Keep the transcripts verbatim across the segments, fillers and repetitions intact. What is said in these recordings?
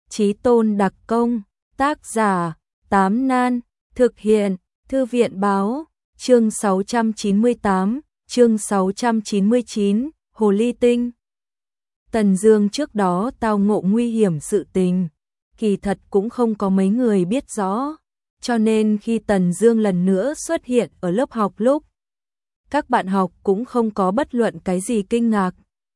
Chí tôn đặc công, tác giả, Tám Nan, thực hiện, Thư viện báo, chương sáu trăm chín mươi tám, chương sáu trăm chín mươi chín, Hồ Ly Tinh. Tần Dương trước đó tao ngộ nguy hiểm sự tình, kỳ thật cũng không có mấy người biết rõ, cho nên khi Tần Dương lần nữa xuất hiện ở lớp học lúc, các bạn học cũng không có bất luận cái gì kinh ngạc.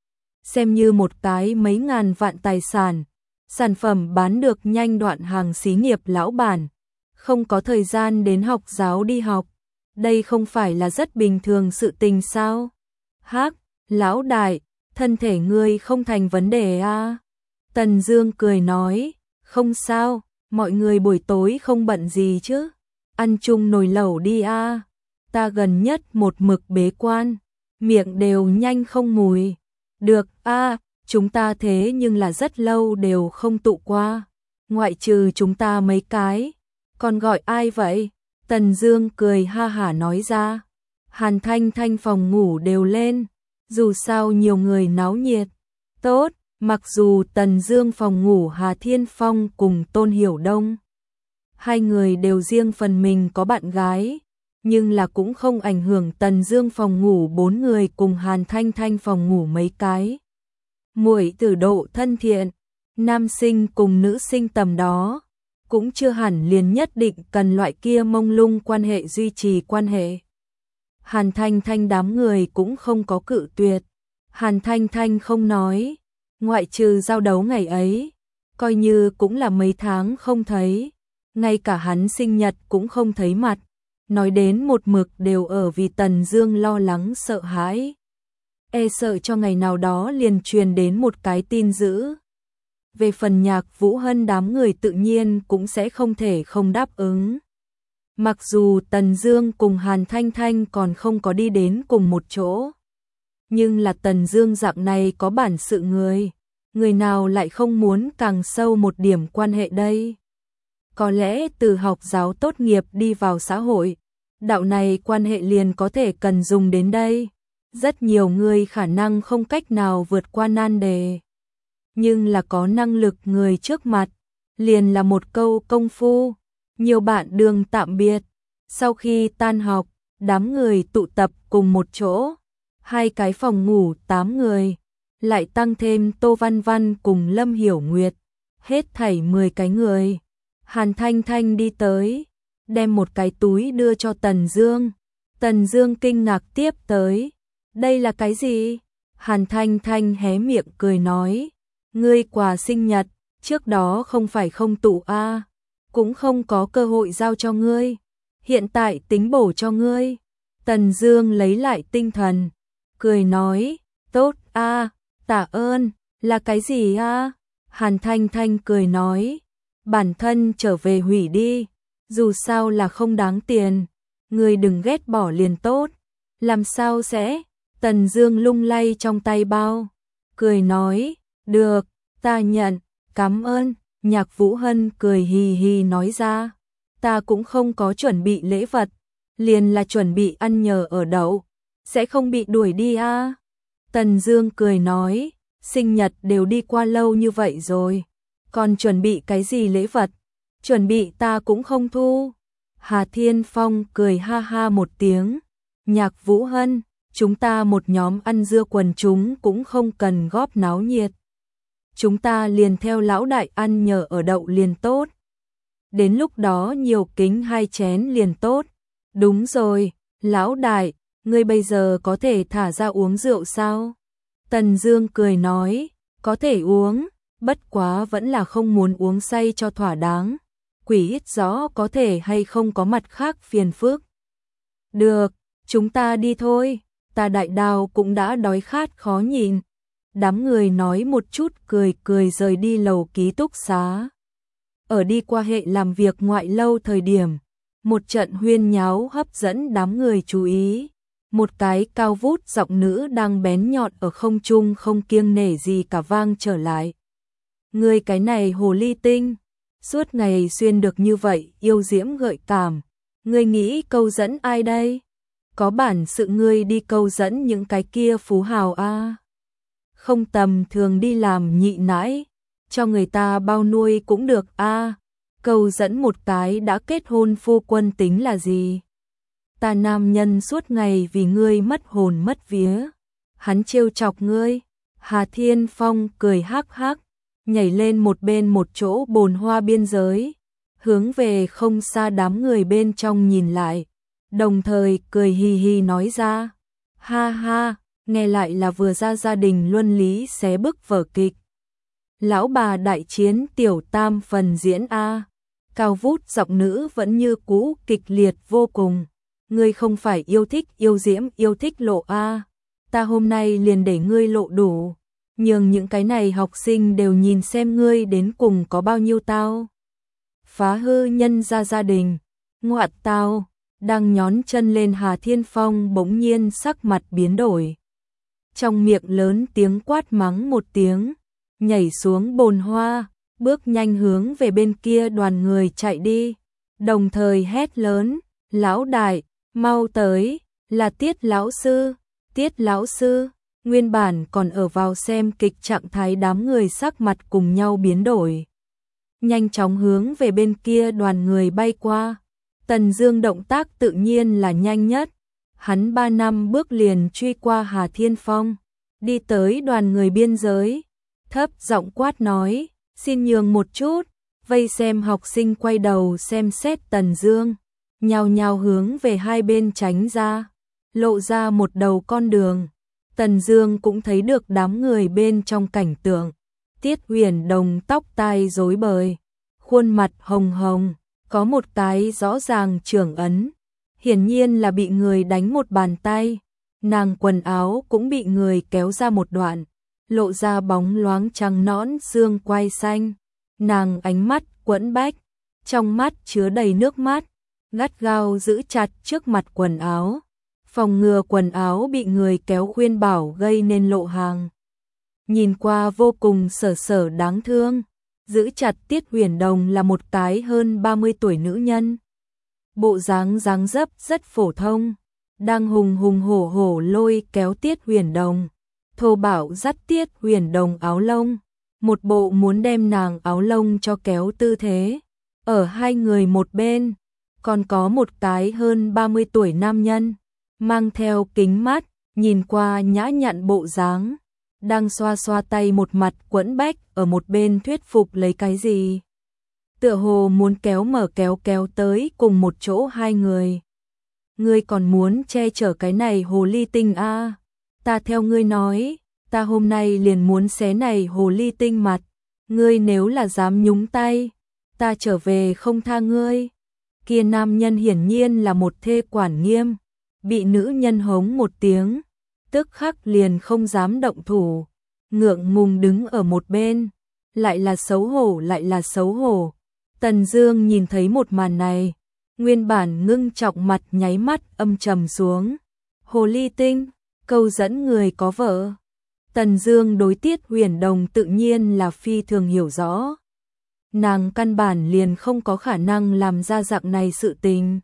Xem như một cái mấy ngàn vạn tài sản, sản phẩm bán được nhanh đoạn hàng xí nghiệp lão bản, không có thời gian đến học giáo đi học, đây không phải là rất bình thường sự tình sao? Hắc, lão đại, thân thể ngươi không thành vấn đề à? Tần Dương cười nói, không sao, mọi người buổi tối không bận gì chứ? Ăn chung nồi lẩu đi à? Ta gần nhất một mực bế quan, miệng đều nhanh không mùi. Được a, chúng ta thế nhưng là rất lâu đều không tụ qua, ngoại trừ chúng ta mấy cái, còn gọi ai vậy? Tần Dương cười ha hả nói ra. Hàn Thanh Thanh phòng ngủ đều lên, dù sao nhiều người náo nhiệt. Tốt, mặc dù Tần Dương phòng ngủ Hà Thiên Phong cùng Tôn Hiểu Đông, hai người đều riêng phần mình có bạn gái, nhưng là cũng không ảnh hưởng Tần Dương phòng ngủ bốn người cùng Hàn Thanh Thanh phòng ngủ mấy cái. Muội tử độ thân thiện, nam sinh cùng nữ sinh tầm đó, cũng chưa hẳn liền nhất định cần loại kia mông lung quan hệ duy trì quan hệ. Hàn Thanh Thanh đám người cũng không có cự tuyệt. Hàn Thanh Thanh không nói, ngoại trừ giao đấu ngày ấy, coi như cũng là mấy tháng không thấy, ngay cả hắn sinh nhật cũng không thấy mặt. Nói đến một mực đều ở vì Tần Dương lo lắng sợ hãi, e sợ cho ngày nào đó liền truyền đến một cái tin dữ. Về phần Nhạc Vũ Hân đám người tự nhiên cũng sẽ không thể không đáp ứng. Mặc dù Tần Dương cùng Hàn Thanh Thanh còn không có đi đến cùng một chỗ, nhưng là Tần Dương dạng này có bản sự người, người nào lại không muốn càng sâu một điểm quan hệ đây? Có lẽ từ học giáo tốt nghiệp đi vào xã hội, đạo này quan hệ liền có thể cần dùng đến đây. Rất nhiều người khả năng không cách nào vượt qua nan đề, nhưng là có năng lực người trước mặt, liền là một câu công phu. Nhiều bạn đường tạm biệt, sau khi tan học, đám người tụ tập cùng một chỗ, hai cái phòng ngủ tám người, lại tăng thêm Tô Văn Văn cùng Lâm Hiểu Nguyệt, hết thảy mười cái người. Hàn Thanh Thanh đi tới, đem một cái túi đưa cho Tần Dương. Tần Dương kinh ngạc tiếp tới, đây là cái gì? Hàn Thanh Thanh hé miệng cười nói, ngươi quà sinh nhật, trước đó không phải không tụ a, à, cũng không có cơ hội giao cho ngươi, hiện tại tính bổ cho ngươi. Tần Dương lấy lại tinh thần, cười nói, tốt a, à, tạ ơn, là cái gì a? À? Hàn Thanh Thanh cười nói, bản thân trở về hủy đi, dù sao là không đáng tiền, ngươi đừng ghét bỏ liền tốt. Làm sao sẽ? Tần Dương lung lay trong tay bao, cười nói, được, ta nhận, cảm ơn. Nhạc Vũ Hân cười hì hì nói ra, ta cũng không có chuẩn bị lễ vật, liền là chuẩn bị ăn nhờ ở đậu, sẽ không bị đuổi đi a. À? Tần Dương cười nói, sinh nhật đều đi qua lâu như vậy rồi, còn chuẩn bị cái gì lễ vật? Chuẩn bị ta cũng không thu. Hà Thiên Phong cười ha ha một tiếng, Nhạc Vũ Hân, chúng ta một nhóm ăn dưa quần chúng cũng không cần góp náo nhiệt. Chúng ta liền theo lão đại ăn nhờ ở đậu liền tốt. Đến lúc đó nhiều kính hai chén liền tốt. Đúng rồi, lão đại, ngươi bây giờ có thể thả ra uống rượu sao? Tần Dương cười nói, có thể uống, bất quá vẫn là không muốn uống say cho thỏa đáng. Quỷ ít rõ có thể hay không có mặt khác phiền phức. Được, chúng ta đi thôi, ta đại đào cũng đã đói khát khó nhịn. Đám người nói một chút cười cười rời đi lầu ký túc xá. Ở đi qua hệ làm việc ngoại lâu thời điểm, một trận huyên nháo hấp dẫn đám người chú ý. Một cái cao vút giọng nữ đang bén nhọn ở không trung không kiêng nể gì cả vang trở lại. Ngươi cái này hồ ly tinh, suốt ngày xuyên được như vậy yêu diễm gợi cảm, ngươi nghĩ câu dẫn ai đây? Có bản sự ngươi đi câu dẫn những cái kia phú hào a. À? Không tầm thường đi làm nhị nãi, cho người ta bao nuôi cũng được a. Câu dẫn một cái đã kết hôn phu quân tính là gì? Ta nam nhân suốt ngày vì ngươi mất hồn mất vía. Hắn trêu chọc ngươi. Hà Thiên Phong cười hắc hắc, nhảy lên một bên một chỗ bồn hoa biên giới, hướng về không xa đám người bên trong nhìn lại, đồng thời cười hì hì nói ra, ha ha, nghe lại là vừa ra gia đình luân lý xé bức vở kịch. Lão bà đại chiến tiểu tam phần diễn a. Cao vút giọng nữ vẫn như cũ kịch liệt vô cùng. Ngươi không phải yêu thích yêu diễm yêu thích lộ a. Ta hôm nay liền để ngươi lộ đủ, nhường những cái này học sinh đều nhìn xem ngươi đến cùng có bao nhiêu tao. Phá hư nhân gia gia đình, ngoại tao, đang nhón chân lên Hà Thiên Phong bỗng nhiên sắc mặt biến đổi. Trong miệng lớn tiếng quát mắng một tiếng, nhảy xuống bồn hoa, bước nhanh hướng về bên kia đoàn người chạy đi, đồng thời hét lớn, lão đại, mau tới, là Tiết lão sư, Tiết lão sư. Nguyên bản còn ở vào xem kịch trạng thái đám người sắc mặt cùng nhau biến đổi. Nhanh chóng hướng về bên kia đoàn người bay qua. Tần Dương động tác tự nhiên là nhanh nhất. Hắn ba năm bước liền truy qua Hà Thiên Phong, đi tới đoàn người biên giới, thấp giọng quát nói, xin nhường một chút, vây xem học sinh quay đầu xem xét Tần Dương, nhao nhao hướng về hai bên tránh ra, lộ ra một đầu con đường. Tần Dương cũng thấy được đám người bên trong cảnh tượng. Tiết Huyền Đồng tóc tai rối bời, khuôn mặt hồng hồng, có một cái rõ ràng trưởng ấn, hiển nhiên là bị người đánh một bàn tay. Nàng quần áo cũng bị người kéo ra một đoạn, lộ ra bóng loáng trắng nõn xương quai xanh. Nàng ánh mắt quẫn bách, trong mắt chứa đầy nước mắt, gắt gao giữ chặt trước mặt quần áo, phòng ngừa quần áo bị người kéo khuyên bảo gây nên lộ hàng. Nhìn qua vô cùng sở sở đáng thương, giữ chặt Tiết Huyền Đồng là một cái hơn ba mươi tuổi nữ nhân. Bộ dáng dáng dấp rất phổ thông, đang hùng hùng hổ hổ lôi kéo Tiết Huyền Đồng, thô bạo dắt Tiết Huyền Đồng áo lông, một bộ muốn đem nàng áo lông cho kéo tư thế. Ở hai người một bên, còn có một cái hơn ba mươi tuổi nam nhân, mang theo kính mắt, nhìn qua nhã nhặn bộ dáng, đang xoa xoa tay một mặt quẫn bách ở một bên thuyết phục lấy cái gì. Tựa hồ muốn kéo mở kéo kéo tới cùng một chỗ hai người. Ngươi còn muốn che chở cái này hồ ly tinh a? À? Ta theo ngươi nói, ta hôm nay liền muốn xé này hồ ly tinh mặt. Ngươi nếu là dám nhúng tay, ta trở về không tha ngươi. Kia nam nhân hiển nhiên là một thê quản nghiêm, bị nữ nhân hống một tiếng, tức khắc liền không dám động thủ, ngượng ngùng đứng ở một bên, lại là xấu hổ lại là xấu hổ. Tần Dương nhìn thấy một màn này, nguyên bản ngưng trọng mặt nháy mắt âm trầm xuống. Hồ ly tinh, câu dẫn người có vợ. Tần Dương đối Tiết Huyền Đồng tự nhiên là phi thường hiểu rõ. Nàng căn bản liền không có khả năng làm ra dạng này sự tình.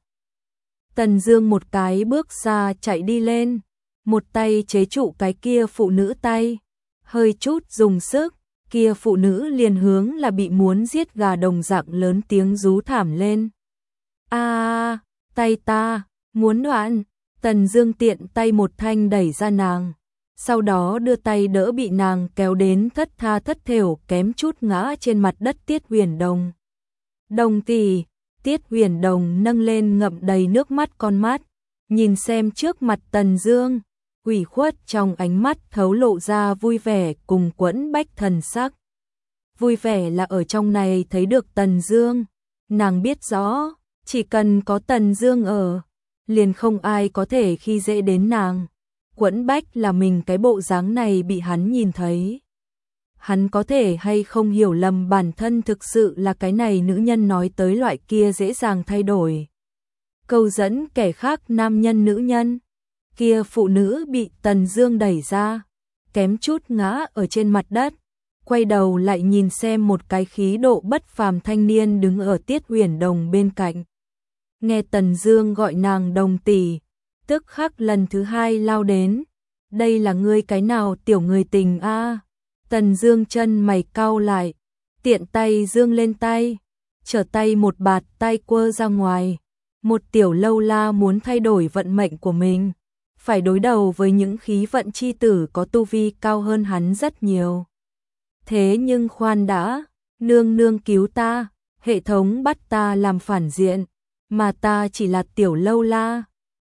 Tần Dương một cái bước xa chạy đi lên, một tay chế trụ cái kia phụ nữ tay, hơi chút dùng sức, kia phụ nữ liền hướng là bị muốn giết gà đồng dạng lớn tiếng rú thảm lên. A, à, tay ta, muốn đoạn. Tần Dương tiện tay một thanh đẩy ra nàng, sau đó đưa tay đỡ bị nàng kéo đến thất tha thất thểu kém chút ngã trên mặt đất Tiết Huyền Đồng. Đồng tỷ, Tiết Huyền Đồng nâng lên ngậm đầy nước mắt con mắt, nhìn xem trước mặt Tần Dương, ủy khuất trong ánh mắt thấu lộ ra vui vẻ cùng quẫn bách thần sắc. Vui vẻ là ở trong này thấy được Tần Dương, nàng biết rõ, chỉ cần có Tần Dương ở, liền không ai có thể khi dễ đến nàng. Quẫn bách là mình cái bộ dáng này bị hắn nhìn thấy. Hắn có thể hay không hiểu lầm bản thân thực sự là cái này nữ nhân nói tới loại kia dễ dàng thay đổi. Câu dẫn kẻ khác nam nhân nữ nhân. Kia phụ nữ bị Tần Dương đẩy ra, kém chút ngã ở trên mặt đất, quay đầu lại nhìn xem một cái khí độ bất phàm thanh niên đứng ở Tiết Huyền Đồng bên cạnh. Nghe Tần Dương gọi nàng đồng tỷ, tức khắc lần thứ hai lao đến. Đây là ngươi cái nào tiểu người tình a? À? Tần Dương chân mày cau lại, tiện tay dương lên tay, trở tay một bạt tay quơ ra ngoài. Một tiểu lâu la muốn thay đổi vận mệnh của mình, phải đối đầu với những khí vận chi tử có tu vi cao hơn hắn rất nhiều. Thế nhưng khoan đã, nương nương cứu ta, hệ thống bắt ta làm phản diện, mà ta chỉ là tiểu lâu la,